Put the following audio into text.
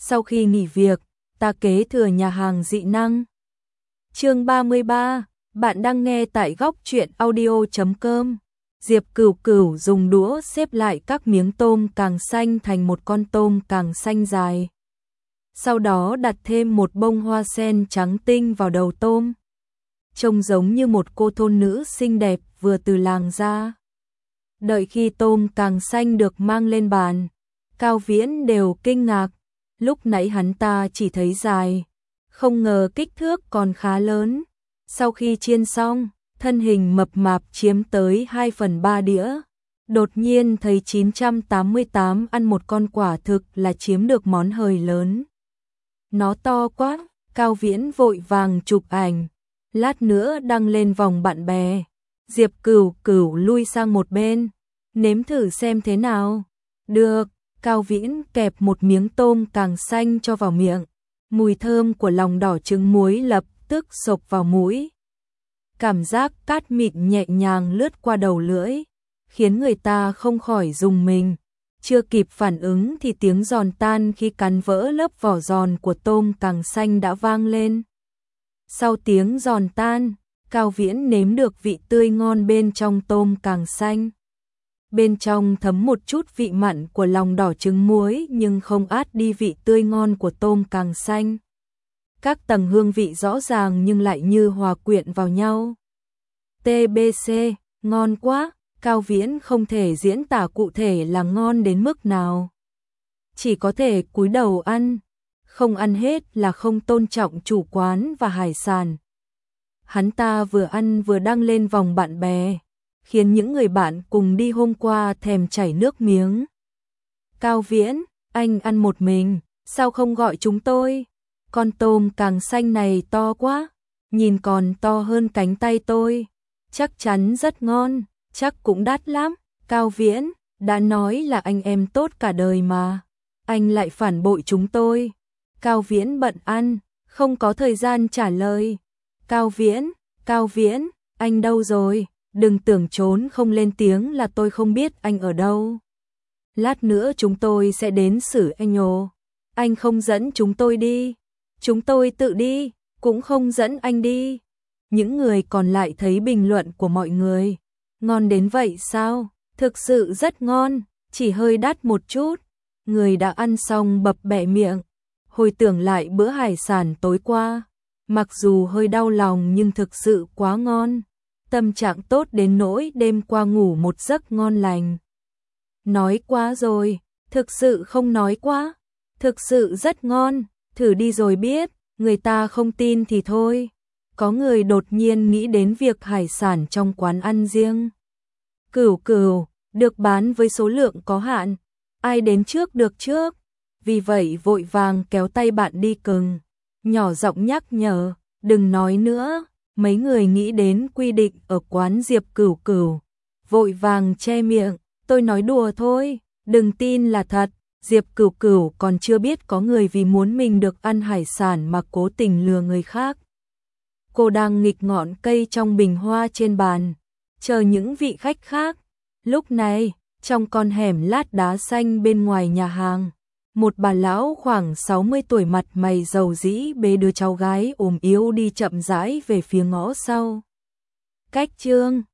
Sau khi nghỉ việc, ta kế thừa nhà hàng dị năng. Chương 33, bạn đang nghe tại góc truyện audio.com. Diệp Cửu Cửu dùng đũa xếp lại các miếng tôm càng xanh thành một con tôm càng xanh dài. Sau đó đặt thêm một bông hoa sen trắng tinh vào đầu tôm. Trông giống như một cô thôn nữ xinh đẹp vừa từ làng ra. Đợi khi tôm càng xanh được mang lên bàn, Cao Viễn đều kinh ngạc. Lúc nãy hắn ta chỉ thấy dài, không ngờ kích thước còn khá lớn. Sau khi chiên xong, thân hình mập mạp chiếm tới 2/3 đĩa. Đột nhiên thấy 988 ăn một con quả thực là chiếm được món hời lớn. Nó to quá, Cao Viễn vội vàng chụp ảnh, lát nữa đăng lên vòng bạn bè. Diệp Cửu Cửu lui sang một bên, nếm thử xem thế nào. Được, Cao Viễn kẹp một miếng tôm càng xanh cho vào miệng. Mùi thơm của lòng đỏ trứng muối lập tức xộc vào mũi. Cảm giác cát mịn nhẹ nhàng lướt qua đầu lưỡi, khiến người ta không khỏi rùng mình. Chưa kịp phản ứng thì tiếng giòn tan khi cắn vỡ lớp vỏ giòn của tôm càng xanh đã vang lên. Sau tiếng giòn tan, Cao Viễn nếm được vị tươi ngon bên trong tôm càng xanh. Bên trong thấm một chút vị mặn của lòng đỏ trứng muối nhưng không át đi vị tươi ngon của tôm càng xanh. Các tầng hương vị rõ ràng nhưng lại như hòa quyện vào nhau. TBC, ngon quá, Cao Viễn không thể diễn tả cụ thể là ngon đến mức nào. Chỉ có thể cúi đầu ăn, không ăn hết là không tôn trọng chủ quán và hải sản. Hắn ta vừa ăn vừa đăng lên vòng bạn bè, khiến những người bạn cùng đi hôm qua thèm chảy nước miếng. Cao Viễn, anh ăn một mình, sao không gọi chúng tôi? Con tôm càng xanh này to quá, nhìn còn to hơn cánh tay tôi. Chắc chắn rất ngon, chắc cũng đắt lắm. Cao Viễn, đã nói là anh em tốt cả đời mà. Anh lại phản bội chúng tôi. Cao Viễn bận ăn, không có thời gian trả lời. Cao Viễn, anh đâu rồi? Đừng tưởng trốn không lên tiếng là tôi không biết anh ở đâu. Lát nữa chúng tôi sẽ đến xử anh ồ. Anh không dẫn chúng tôi đi. Chúng tôi tự đi, cũng không dẫn anh đi. Những người còn lại thấy bình luận của mọi người. Ngon đến vậy sao? Thực sự rất ngon, chỉ hơi đắt một chút. Người đã ăn xong bập bẹ miệng. Hồi tưởng lại bữa hải sản tối qua. Mặc dù hơi đau lòng nhưng thực sự quá ngon. Tâm trạng tốt đến nỗi đêm qua ngủ một giấc ngon lành. Nói quá rồi, thực sự không nói quá. Thực sự rất ngon, thử đi rồi biết, người ta không tin thì thôi. Có người đột nhiên nghĩ đến việc hải sản trong quán ăn riêng. Cửu Cửu, được bán với số lượng có hạn, ai đến trước được trước. Vì vậy vội vàng kéo tay bạn đi cừng, nhỏ giọng nhắc nhở, đừng nói nữa. Mấy người nghĩ đến quy định ở quán Diệp Cửu Cửu, vội vàng che miệng, tôi nói đùa thôi, đừng tin là thật. Diệp Cửu Cửu còn chưa biết có người vì muốn mình được ăn hải sản mà cố tình lừa người khác. Cô đang nghịch ngọn cây trong bình hoa trên bàn, chờ những vị khách khác. Lúc này, trong con hẻm lát đá xanh bên ngoài nhà hàng, một bà lão khoảng 60 tuổi mặt mày rầu rĩ bế đứa cháu gái ốm yếu đi chậm rãi về phía ngõ sau. Cách Trương